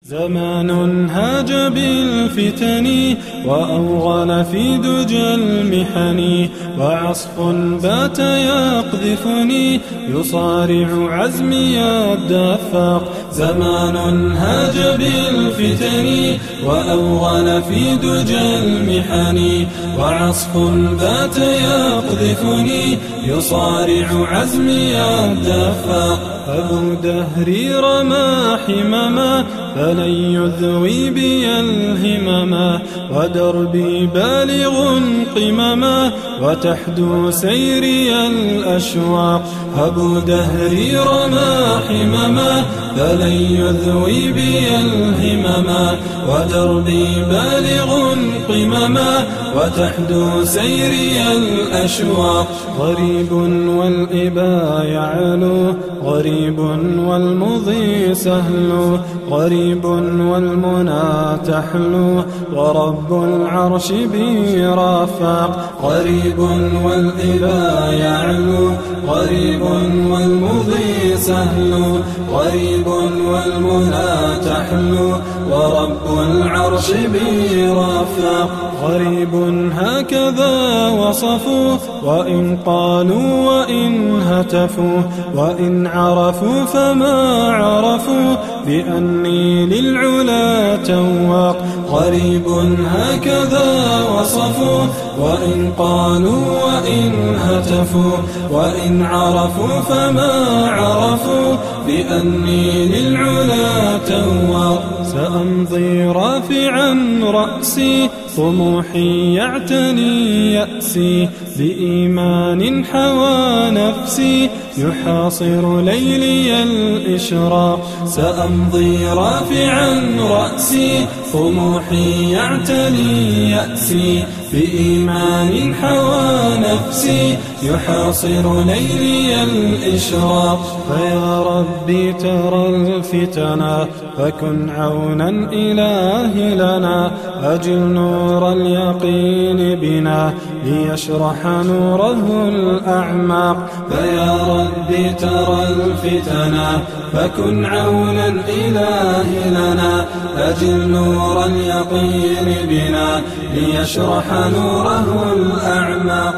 زمان هاج بالفتن وأوغل في دجى المحن، وعصف بات يقذفني يصارع عزمي الدفاق. زمان هاج بالفتن وأوغل في دجى المحن، وعصف بات يقذفني يصارع عزمي الدفاق. أبو دهري رمى حمما فلن يذوي بي الهمما، ودربي بالغ قمما وتحدو سيري الأشواق. أبو دهري رمى حمما فلن يذوي بي الهمما، ودربي بالغ قمما وتحدو سيري الأشواق. غريب والإبا يعلو، غريب والمضي سهل، غريب والمنى تحلو، ورب العرش بي رافق. غريب والإبا يعلو، غريب والمضي سهل، غريب والمنى تحلو، ورب العرش بي رافق. غريب هكذا وصفوا، وإن قالوا وإن هتفوا، وإن عرفوا فما عرفوا بأني للعلا تواق. غريب هكذا وصفوا، وإن قالوا وإن هتفوا، وإن عرفوا فما عرفوا بأني للعلا تواق. سأمضي رافعا رأسي طموحي يعتني يأسي، بإيمان حوى نفسي يحاصر ليلي الإشراق. سأمضي رافعا رأسي طموحي يعتني يأسي، بإيمان حوى نفسي يحاصر ليلي الإشراق. فيا ربي ترى الفتنا فكن عونا إلهي لنا، أجل نور اليقين بنا ليشرح نوره الأعماق. فيا ربي ترى الفتنا فكن عونا إلهي لنا، أجل نور اليقين بنا ليشرح نوره الأعماق.